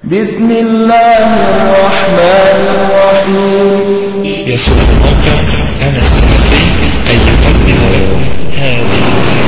بسم الله الرحمن الرحيم. يسر الموقع أنا السلفي أن يقدم لكم هذه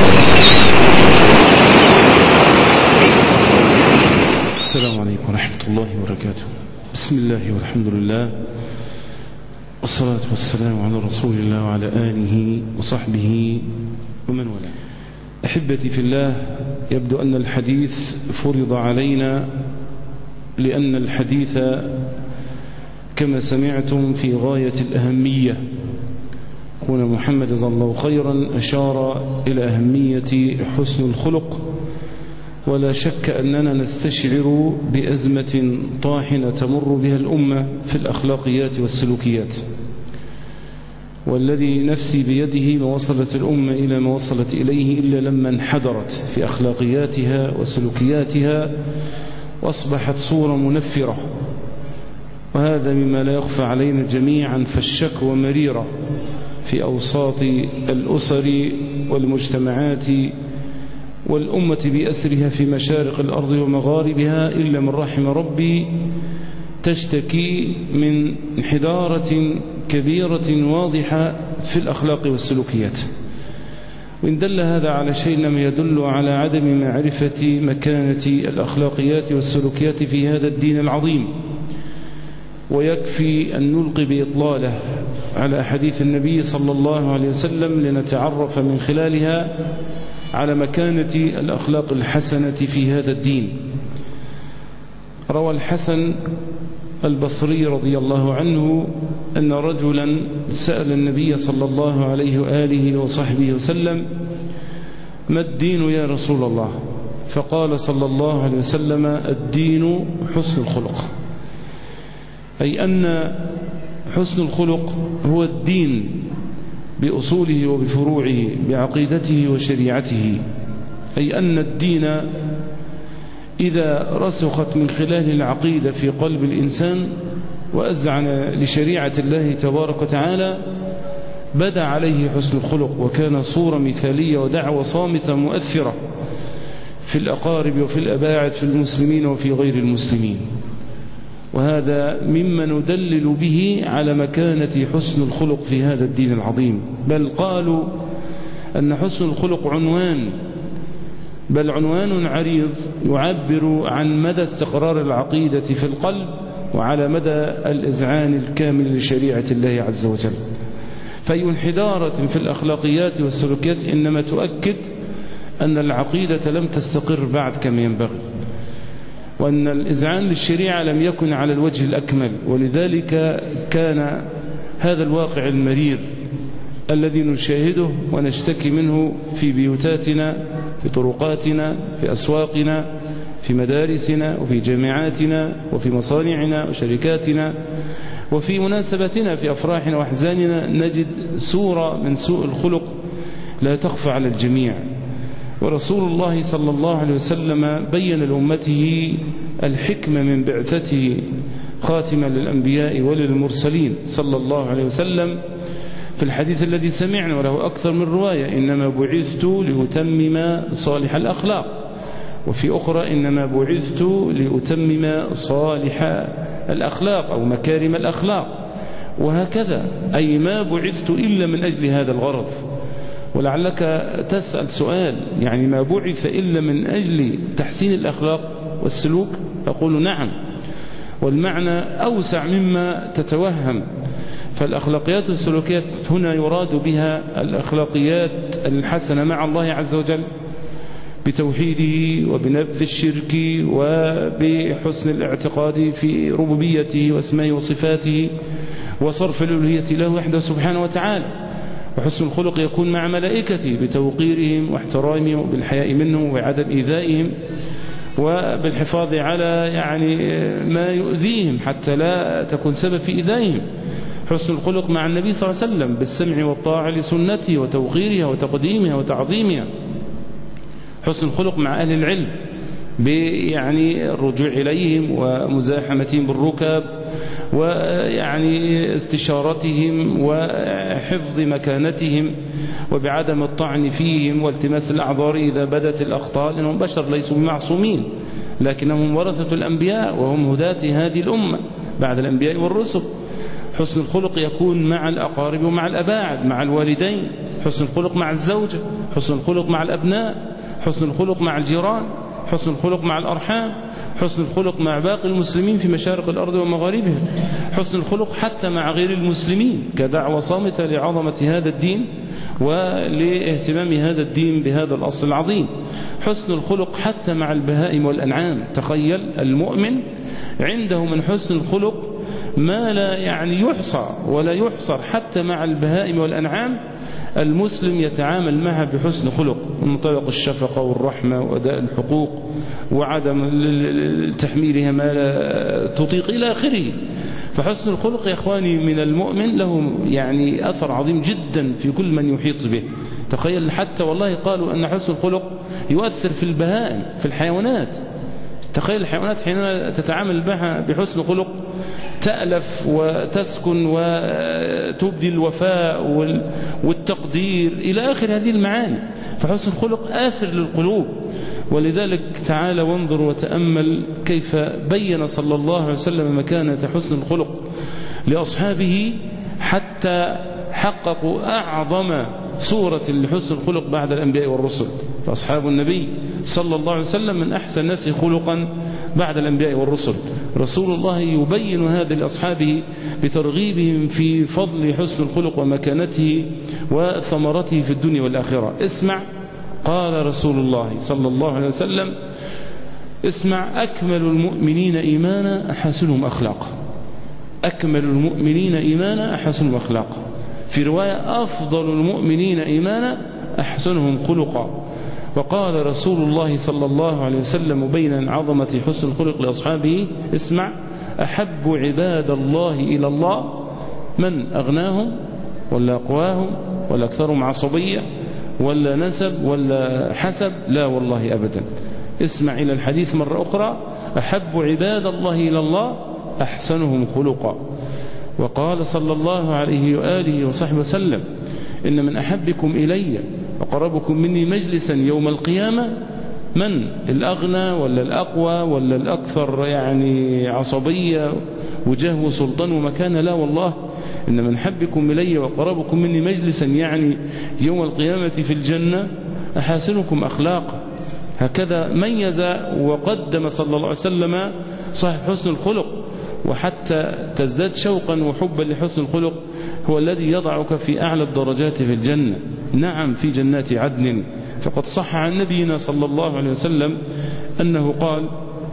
السلام عليكم ورحمة الله وبركاته. بسم الله والحمد لله والصلاة والسلام على رسول الله وعلى آله وصحبه ومن والاه. أحبتي في الله، يبدو أن الحديث فرض علينا لأن الحديث كما سمعتم في غاية الأهمية. أخونا محمد جزاه الله خيرا أشار إلى أهمية حسن الخلق، ولا شك أننا نستشعر بأزمة طاحنة تمر بها الأمة في الأخلاقيات والسلوكيات، والذي نفسي بيده ما وصلت الأمة إلى ما وصلت إليه إلا لما انحدرت في أخلاقياتها وسلوكياتها وأصبحت صورة منفرة، وهذا مما لا يخفى علينا جميعا، فالشكوى مريرة في أوساط الأسر والمجتمعات والأمة بأسرها في مشارق الأرض ومغاربها، إلا من رحم ربي، تشتكي من انحدارة كبيرة واضحة في الأخلاق والسلوكيات. وإن دل هذا على شيء إنما يدل على عدم معرفة مكانة الأخلاقيات والسلوكيات في هذا الدين العظيم. ويكفي أن نلقي بإطلالة على حديث النبي صلى الله عليه وسلم لنتعرف من خلالها على مكانة الأخلاق الحسنة في هذا الدين. روى الحسن البصري رضي الله عنه أن رجلا سأل النبي صلى الله عليه وآله وصحبه وسلم: ما الدين يا رسول الله؟ فقال صلى الله عليه وسلم: الدين حسن الخلق. أي أن حسن الخلق هو الدين بأصوله وبفروعه، بعقيدته وشريعته. أي أن الدين إذا رسخت من خلال العقيدة في قلب الإنسان وأذعن لشريعة الله تبارك وتعالى، بدا عليه حسن الخلق، وكان صورة مثالية ودعوة صامتة مؤثرة في الأقارب وفي الأباعد، في المسلمين وفي غير المسلمين. وهذا مما ندلل به على مكانة حسن الخلق في هذا الدين العظيم. بل قالوا أن حسن الخلق عنوان، بل عنوان عريض يعبر عن مدى استقرار العقيدة في القلب وعلى مدى الإذعان الكامل لشريعة الله عز وجل. فأي انحدارة في الأخلاقيات والسلوكيات إنما تؤكد أن العقيدة لم تستقر بعد كما ينبغي، وأن الإذعان للشريعة لم يكن على الوجه الأكمل. ولذلك كان هذا الواقع المرير الذي نشاهده ونشتكي منه في بيوتاتنا، في طرقاتنا، في أسواقنا، في مدارسنا، وفي جامعاتنا، وفي مصانعنا وشركاتنا، وفي مناسباتنا، في أفراحنا وأحزاننا، نجد صورة من سوء الخلق لا تخفى على الجميع. ورسول الله صلى الله عليه وسلم بين لأمته الحكمة من بعثته خاتما للأنبياء وللمرسلين صلى الله عليه وسلم في الحديث الذي سمعنا، وله أكثر من رواية: إنما بعثت لأتمم صالح الأخلاق. وفي أخرى: إنما بعثت لأتمم صالح الأخلاق أو مكارم الأخلاق. وهكذا، أي ما بعثت إلا من أجل هذا الغرض. ولعلك تسأل سؤال: يعني ما بعث إلا من أجل تحسين الأخلاق والسلوك؟ أقول نعم، والمعنى أوسع مما تتوهم. فالأخلاقيات والسلوكيات هنا يراد بها الأخلاقيات الحسنة مع الله عز وجل بتوحيده وبنبذ الشرك وبحسن الاعتقاد في ربوبيته واسمائه وصفاته وصرف الألوهية له وحده سبحانه وتعالى. وحسن الخلق يكون مع ملائكته بتوقيرهم واحترامهم وبالحياء منهم وعدم إيذائهم وبالحفاظ على ما يؤذيهم حتى لا تكون سبب في إيذائهم. حسن الخلق مع النبي صلى الله عليه وسلم بالسمع والطاعة لسنته وتوقيرها وتقديمها وتعظيمها. حسن الخلق مع أهل العلم يعني الرجوع إليهم ومزاحمتهم بالركب ويعني استشارتهم وحفظ مكانتهم وبعدم الطعن فيهم والتماس الأعذار إذا بدت الأخطاء، لأنهم بشر ليسوا بمعصومين، لكنهم ورثة الأنبياء وهم هداة هذه الأمة بعد الأنبياء والرسل. حسن الخلق يكون مع الأقارب ومع الأباعد، مع الوالدين، حسن الخلق مع الزوجة، حسن الخلق مع الأبناء، حسن الخلق مع الجيران، حسن الخلق مع الأرحام، حسن الخلق مع باقي المسلمين في مشارق الأرض ومغاربها، حسن الخلق حتى مع غير المسلمين كدعوة صامتة لعظمة هذا الدين ولاهتمام هذا الدين بهذا الأصل العظيم. حسن الخلق حتى مع البهائم والأنعام. تخيل المؤمن عنده من حسن الخلق ما لا يعني يحصى ولا يحصر، حتى مع البهائم والأنعام المسلم يتعامل معها بحسن خلق، من طريق الشفقة والرحمة وأداء الحقوق وعدم تحميلها ما لا تطيق إلى آخره. فحسن الخلق يا إخواني من المؤمن له يعني أثر عظيم جدا في كل من يحيط به. تخيل حتى والله قالوا أن حسن الخلق يؤثر في البهائم في الحيوانات. تخيل الحيوانات حينما تتعامل معها بحسن خلق تألف وتسكن وتبدي الوفاء والتقدير إلى آخر هذه المعاني. فحسن الخلق آسر للقلوب. ولذلك تعالى وانظر وتأمل كيف بين صلى الله عليه وسلم مكانة حسن الخلق لأصحابه حتى حققوا أعظم صورة لحسن الخلق بعد الأنبياء والرسل. فأصحاب النبي صلى الله عليه وسلم من أحسن الناس خلقا بعد الأنبياء والرسل. رسول الله يبين هذا لأصحابه بترغيبهم في فضل حسن الخلق ومكانته وثمرته في الدنيا والآخرة. اسمع قال رسول الله صلى الله عليه وسلم: اسمع، أكمل المؤمنين إيمانا أحسنهم أخلاقا. أكمل المؤمنين إيمانا أحسنهم أخلاقا. في رواية: أفضل المؤمنين إيمانا أحسنهم خلقا. وقال رسول الله صلى الله عليه وسلم مبينا عظمة حسن الخلق لأصحابه: اسمع، أحب عباد الله إلى الله من أغناهم ولا أقواهم ولا أكثرهم عصبية ولا نسب ولا حسب، لا والله أبدا. اسمع إلى الحديث مرة أخرى: أحب عباد الله إلى الله أحسنهم خلقا. وقال صلى الله عليه وآله وصحبه وسلم: إن من أحبكم إلي وقربكم مني مجلسا يوم القيامة من الأغنى ولا الأقوى ولا الأكثر يعني عصبية وجاه وسلطان ومكانة، لا والله، إن من أحبكم إلي وقربكم مني مجلسا يعني يوم القيامة في الجنة أحاسنكم أخلاقا. هكذا ميز وقدم صلى الله عليه وسلم صاحب حسن الخلق. وحتى تزداد شوقا وحبا لحسن الخلق هو الذي يضعك في أعلى الدرجات في الجنة، نعم في جنات عدن. فقد صح عن نبينا صلى الله عليه وسلم أنه قال: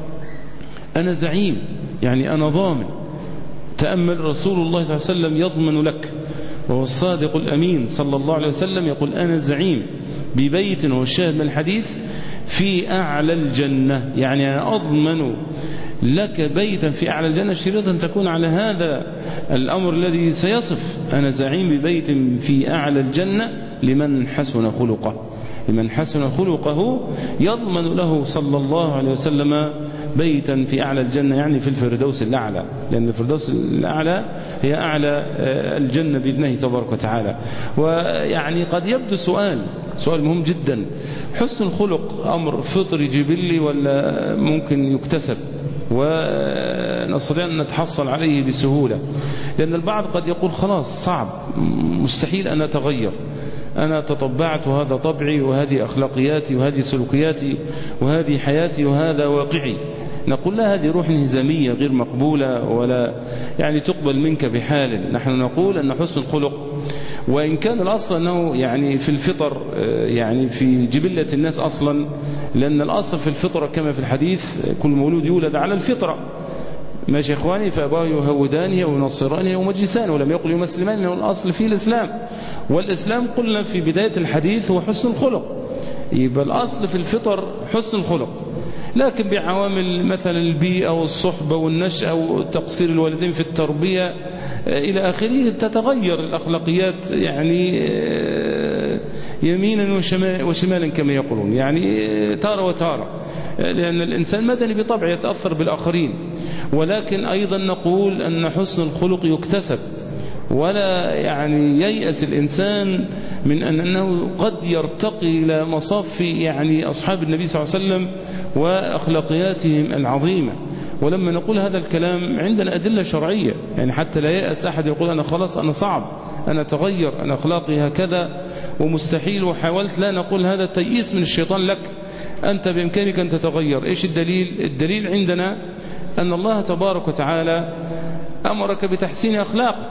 أنا زعيم، يعني أنا ضامن. تأمل رسول الله صلى الله عليه وسلم يضمن لك، وهو الصادق الأمين صلى الله عليه وسلم يقول: أنا زعيم ببيت، وهو الشاهد من الحديث، في أعلى الجنة، يعني أنا أضمن لك بيتا في أعلى الجنة، شريطا تكون على هذا الأمر الذي سيصف. أنا زعيم ببيت في أعلى الجنة لمن حسن خلقه. لمن حسن خلقه يضمن له صلى الله عليه وسلم بيتا في أعلى الجنة، يعني في الفردوس الأعلى، لأن الفردوس الأعلى هي أعلى الجنة بإذنه تبارك وتعالى. ويعني قد يبدو سؤال مهم جدا: حسن الخلق أمر فطري جبلي ولا ممكن يكتسب ونستطيع أن نتحصل عليه بسهولة؟ لأن البعض قد يقول: خلاص صعب، مستحيل أن أتغير، أنا تطبعت وهذا طبعي وهذه أخلاقياتي وهذه سلوكياتي وهذه حياتي وهذا واقعي. نقول: لا، هذه روح انهزامية غير مقبولة ولا يعني تقبل منك بحال. نحن نقول أن حسن الخلق وإن كان الأصل أنه يعني في الفطر، يعني في جبلة الناس أصلا، لأن الأصل في الفطرة كما في الحديث: كل مولود يولد على الفطرة. ماشي يا إخواني؟ فأباه يهودانه وينصرانه ومجلسانه، ولم يقل يمسلمان، لأنه الأصل فيه الإسلام. والإسلام قلنا في بداية الحديث هو حسن الخلق. يبقى الأصل في الفطر حسن الخلق، لكن بعوامل مثلا البيئة والصحبة والنشأة وتقصير الوالدين في التربية إلى آخره تتغير الأخلاقيات يعني يمينا وشمالا كما يقولون، يعني تارة وتارة، لأن الإنسان مدني بطبعه يتأثر بالآخرين. ولكن أيضا نقول أن حسن الخلق يكتسب، ولا يعني ييأس الإنسان من أنه قد يرتقي إلى مصاف يعني أصحاب النبي صلى الله عليه وسلم وأخلاقياتهم العظيمة. ولما نقول هذا الكلام عندنا أدلة شرعية، يعني حتى لا يأس أحد يقول أنا خلاص أنا صعب أنا تغير أنا أخلاقي هكذا ومستحيل وحاولت، لا نقول هذا تيئيس من الشيطان لك، أنت بإمكانك أن تتغير. إيش الدليل؟ الدليل عندنا أن الله تبارك وتعالى أمرك بتحسين أخلاقك،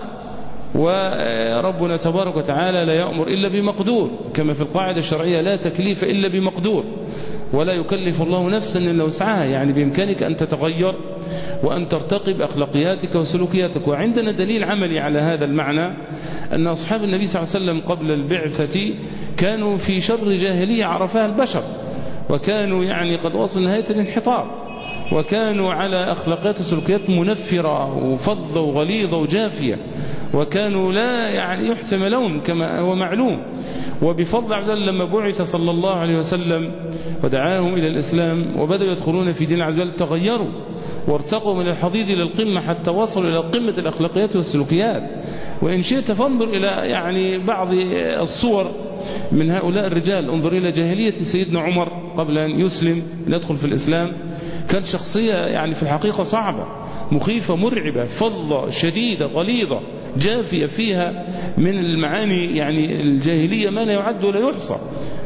وربنا تبارك وتعالى لا يأمر إلا بمقدور، كما في القاعدة الشرعية لا تكليف إلا بمقدور، ولا يكلف الله نفسا إلا وسعها، يعني بإمكانك أن تتغير وأن ترتقي بأخلاقياتك وسلوكياتك. وعندنا دليل عملي على هذا المعنى أن أصحاب النبي صلى الله عليه وسلم قبل البعثة كانوا في شر جاهلية عرفها البشر، وكانوا يعني قد وصلوا نهاية الانحطاط، وكانوا على أخلاقيات وسلوكيات منفرة وفظة وغليظة وجافية، وكانوا لا يعني يحتمل لهم كما هو معلوم. وبفضل عبد الله لما بعث صلى الله عليه وسلم ودعاهم إلى الإسلام وبدأوا يدخلون في دين عبد الله تغيروا وارتقوا من الحضيض إلى القمة حتى وصلوا إلى قمة الأخلاقيات والسلوكيات. وإن شئت فانظر إلى يعني بعض الصور من هؤلاء الرجال، انظر إلى جاهلية سيدنا عمر قبل أن يسلم يدخل في الإسلام، كان شخصية يعني في الحقيقة صعبة مخيفة مرعبة فظة شديدة غليظة جافية، فيها من المعاني يعني الجاهلية ما لا يعد ولا يحصى.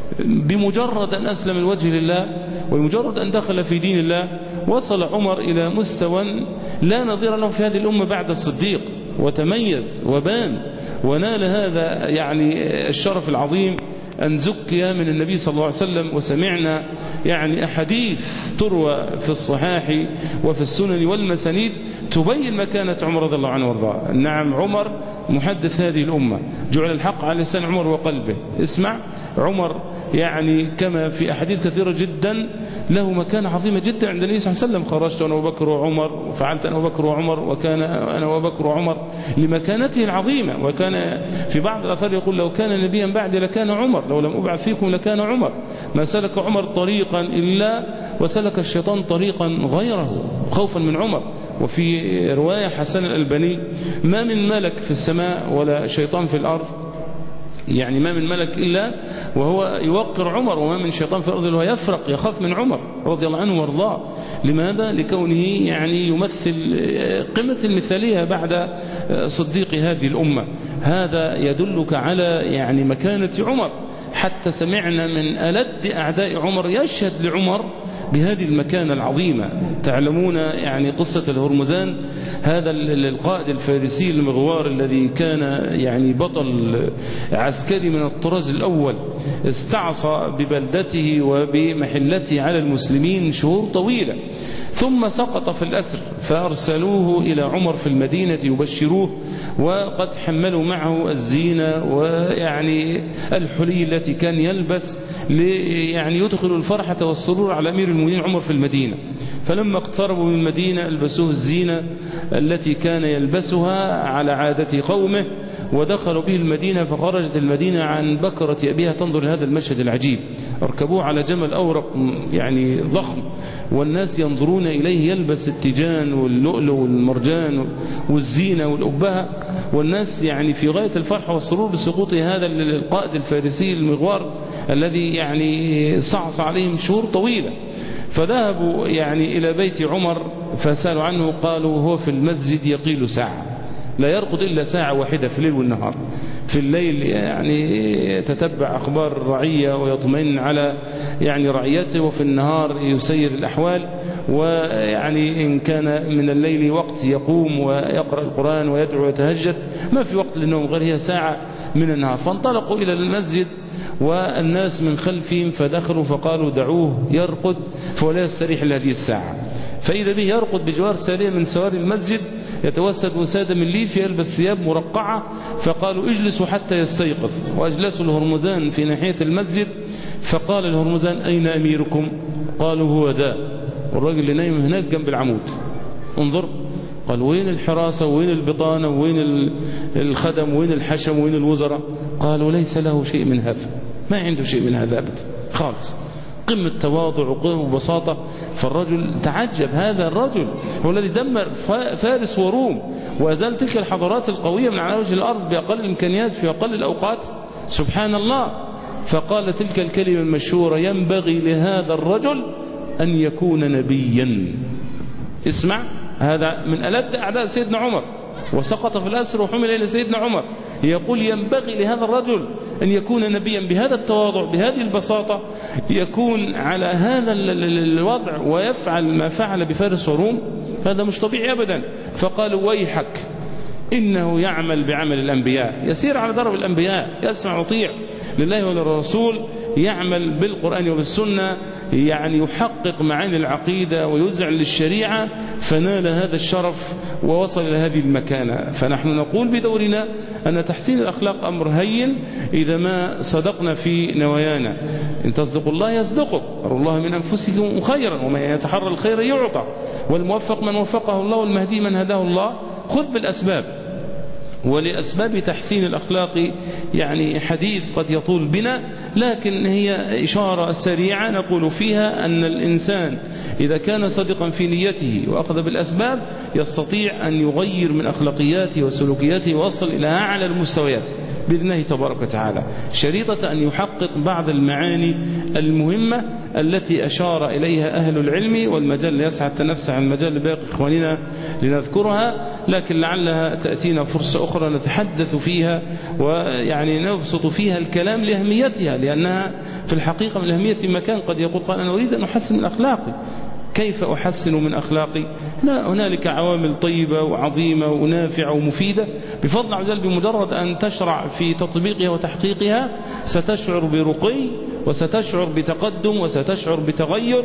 بمجرد أن أسلم الوجه لله ومجرد أن دخل في دين الله وصل عمر إلى مستوى لا نظير له في هذه الأمة بعد الصديق، وتميز وبان ونال هذا يعني الشرف العظيم أن زكي من النبي صلى الله عليه وسلم. وسمعنا يعني أحاديث تروى في الصحاح وفي السنن والمسانيد تبين مكانة عمر رضي الله عنه وارضاه. نعم عمر محدث هذه الأمة، جعل الحق على لسان عمر وقلبه. اسمع عمر يعني كما في أحاديث كثيرة جدا له مكانة عظيمة جدا عند النبي صلى الله عليه وسلم. خرجت أنا وبكر وعمر وفعلت أنا وبكر وعمر وكان أنا وبكر وعمر، لمكانته العظيمة. وكان في بعض الأثار يقول لو كان نبيا بعد لكان عمر، لو لم أبعث فيكم لكان عمر. ما سلك عمر طريقا إلا وسلك الشيطان طريقا غيره خوفا من عمر. وفي رواية حسن الألباني ما من ملك في السماء ولا شيطان في الأرض، يعني ما من ملك إلا وهو يوقر عمر، وما من شيطان في الأرض وهو يفرق يخاف من عمر رضي الله عنه وارضاه. لماذا؟ لكونه يعني يمثل قمة المثالية بعد صديق هذه الأمة. هذا يدلك على يعني مكانة عمر، حتى سمعنا من ألد أعداء عمر يشهد لعمر بهذه المكانة العظيمة. تعلمون يعني قصة الهرمزان، هذا القائد الفارسي المغوار الذي كان يعني بطل عسكري من الطراز الأول، استعصى ببلدته وبمحلته على المسلمين شهور طويلة، ثم سقط في الأسر، فأرسلوه إلى عمر في المدينة يبشروه، وقد حملوا معه الزينة ويعني الحلي التي كان يلبس يعني يدخل الفرحة والسرور على أمير المؤمنين عمر في المدينة. فلما اقتربوا من المدينة ألبسوه الزينة التي كان يلبسها على عادة قومه، ودخلوا به المدينة. فخرجت المدينة عن بكرة أبيها تنظر لهذا المشهد العجيب، اركبوه على جمل أورق يعني ضخم، والناس ينظرون إليه يلبس التيجان واللؤلؤ والمرجان والزينة والأبهة، والناس يعني في غاية الفرح والسرور بسقوط هذا القائد الفارسي المغوار الذي يعني استعصى عليهم شهور طويلة. فذهبوا يعني إلى بيت عمر فسألوا عنه، قالوا هو في المسجد يقيل ساعة، لا يرقد إلا ساعة واحدة في الليل والنهار. في الليل يعني يتتبع أخبار الرعية ويطمئن على يعني رعيته، وفي النهار يسير الأحوال، ويعني إن كان من الليل وقت يقوم ويقرأ القرآن ويدعو ويتهجد، ما في وقت للنوم غير هي ساعة من النهار. فانطلقوا إلى المسجد والناس من خلفهم، فدخلوا فقالوا دعوه يرقد فهو لا يستريح إلا هذه الساعة. فإذا به يرقد بجوار سارية من سواري المسجد، يتوسد وسادة من ليف، يلبس ثياب مرقعة. فقالوا اجلسوا حتى يستيقظ، وأجلسوا الهرمزان في ناحية المسجد. فقال الهرمزان أين أميركم؟ قالوا هو ذا، والراجل اللي نايم هناك جنب العمود. انظر، قال وين الحراسة وين البطانة وين الخدم وين الحشم وين الوزراء؟ قالوا ليس له شيء من هذا، ما عنده شيء من هذا أبدا خالص، قمة تواضع وقمة بساطة. فالرجل تعجب، هذا الرجل هو الذي دمر فارس وروم وأزال تلك الحضارات القوية من على وجه الأرض بأقل الإمكانيات في أقل الأوقات، سبحان الله. فقال تلك الكلمة المشهورة: ينبغي لهذا الرجل أن يكون نبيا. اسمع، هذا من ألد أعداء سيدنا عمر، وسقط في الأسر وحمل إلى سيدنا عمر، يقول ينبغي لهذا الرجل أن يكون نبيا بهذا التواضع بهذه البساطة، يكون على هذا الوضع ويفعل ما فعل بفارس وروم، هذا مش طبيعي أبدا. فقالوا ويحك، إنه يعمل بعمل الأنبياء، يسير على درب الأنبياء، يسمع ويطيع لله وللرسول، يعمل بالقرآن وبالسنة، يعني يحقق معاني العقيدة ويزعل للشريعة، فنال هذا الشرف ووصل إلى هذه المكانة. فنحن نقول بدورنا أن تحسين الأخلاق أمر هين إذا ما صدقنا في نوايانا. إن تصدقوا الله يصدقك، أروا الله من أنفسكم خيرا، ومن يتحرى الخير يعطى، والموفق من وفقه الله، والمهدي من هداه الله. خذ بالأسباب، ولأسباب تحسين الأخلاق يعني حديث قد يطول بنا، لكن هي إشارة سريعة نقول فيها أن الإنسان إذا كان صادقا في نيته وأخذ بالأسباب يستطيع أن يغير من أخلاقياته وسلوكياته ويصل إلى أعلى المستويات بإذن الله تبارك وتعالى، شريطة أن يحقق بعض المعاني المهمة التي أشار إليها أهل العلم، والمجال يسعى التنفس عن المجال باقي إخواننا لنذكرها، لكن لعلها تأتينا فرصة أخرى نتحدث فيها ويعني نبسط فيها الكلام لأهميتها، لأنها في الحقيقة من أهمية مكان. قد يقول قال أنا أريد أن أحسن من أخلاقي، كيف أحسن من أخلاقي؟ هنالك عوامل طيبة وعظيمة ونافعة ومفيدة بفضل عز بمجرد أن تشرع في تطبيقها وتحقيقها ستشعر برقي، وستشعر بتقدم، وستشعر بتغير،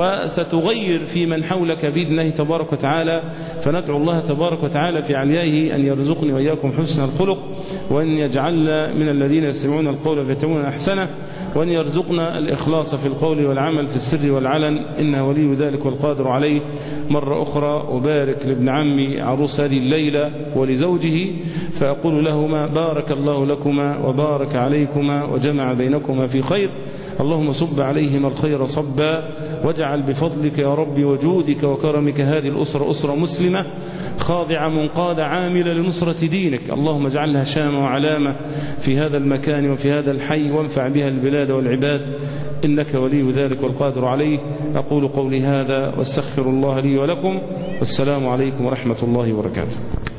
وستغير في من حولك بإذن الله تبارك وتعالى. فندعو الله تبارك وتعالى في عليائه أن يرزقني وإياكم حسن الخلق، وأن يجعلنا من الذين يستمعون القول فيتبعون أحسنه، وأن يرزقنا الإخلاص في القول والعمل في السر والعلن، إنه ولي ذلك والقادر عليه. مرة أخرى أبارك لابن عمي عروس هذه الليلة ولزوجه، فأقول لهما بارك الله لكما وبارك عليكما وجمع بينكما في خير. اللهم صب عليهما الخير صبا، واجعل بفضلك يا رب وجودك وكرمك هذه الأسرة أسرة مسلمة خاضعة منقادة عاملة لنصرة دينك. اللهم اجعلها شامة وعلامة في هذا المكان وفي هذا الحي، وانفع بها البلاد والعباد، إنك ولي ذلك والقادر عليه. أقول قولي هذا واستغفر الله لي ولكم، والسلام عليكم ورحمة الله وبركاته.